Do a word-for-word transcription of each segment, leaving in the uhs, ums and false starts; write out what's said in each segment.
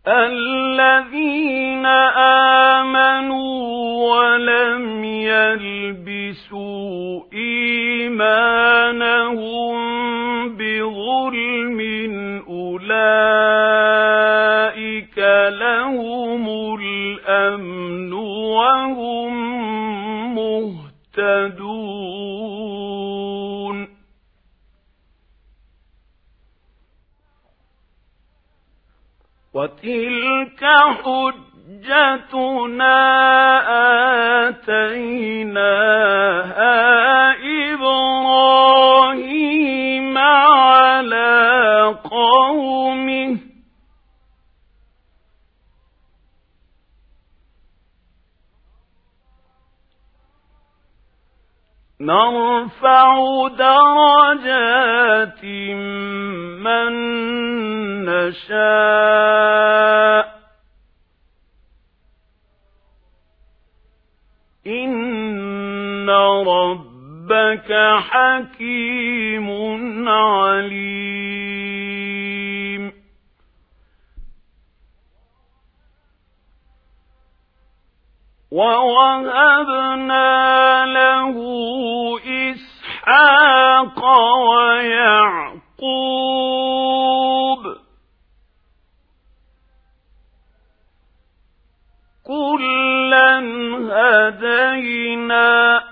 الذين آمنوا ولم يلبسوا إيمانهم بظلم أولئك لهم الأمن وهم مهتدون. وتلك حجتنا آتيناها إبراهيم على قومه نرفع درجات من نشاء إن ربك حكيم عليم. ووهبنا له إسحاق ويعقوب كلا هدينا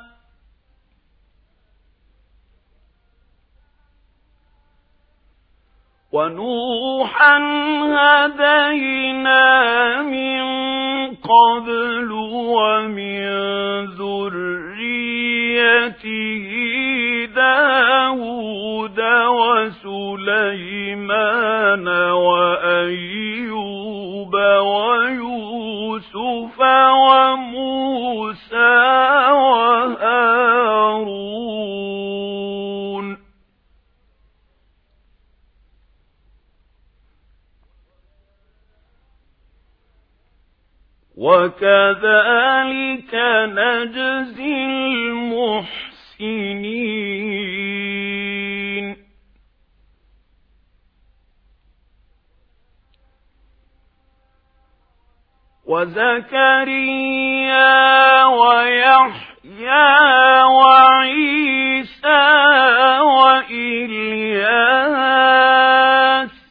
ونوحا هدينا من قبل ومن ذريته داود وسليمان وأيوب ويوسف وموسى وهارون وكذلك نجزي المحسنين. وزكريا ويحيى وعيسى وإلياس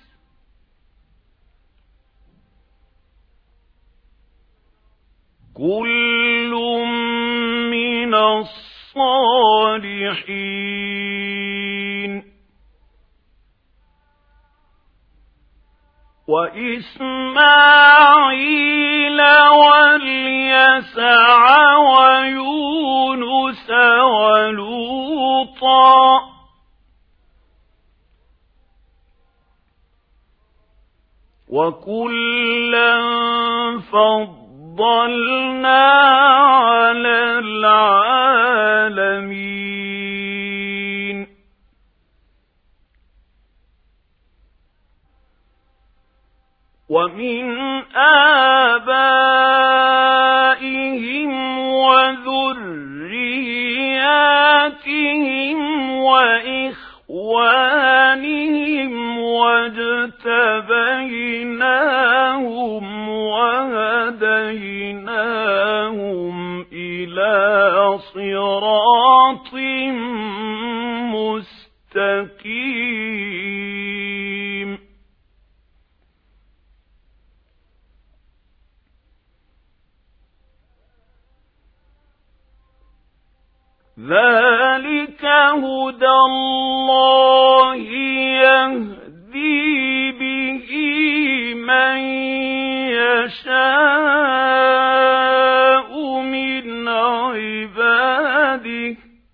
كل من الصالحين. وإسماعيل واليسع ويونس ولوطا وكلا فضلنا على العالمين. ومن آبائهم وذرياتهم وإخوانهم واجتبيناهم وهديناهم إلى صراط مستقيم. ذلك هدى الله يهدي به من يشاء من عباده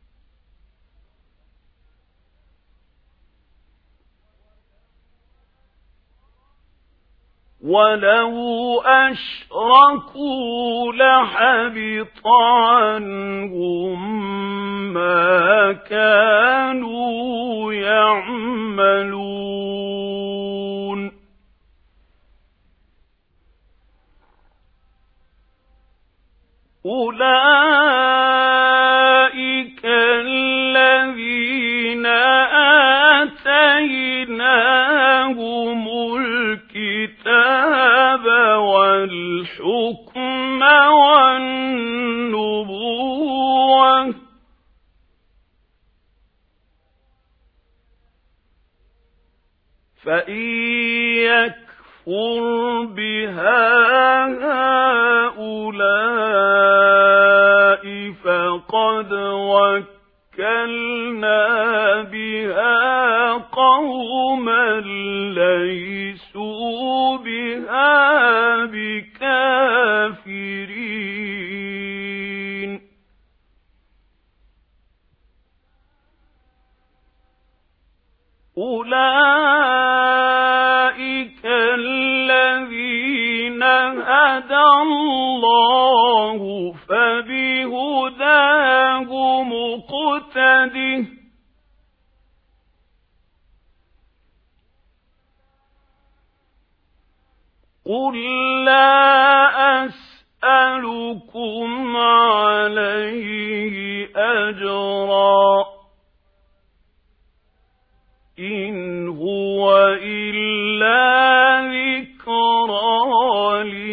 ولو أشركوا لحبط عنهم ما كانوا يعملون. أولئك الذين آتيناهم الكتاب فإن يكفر بها هؤلاء فقد وكلنا بها قوما ليسوا بها بكافرين أولئك الذين هدى الله فبهداه مقتده قل لا أسألكم عليه أجرا إن هو إلا ذكرى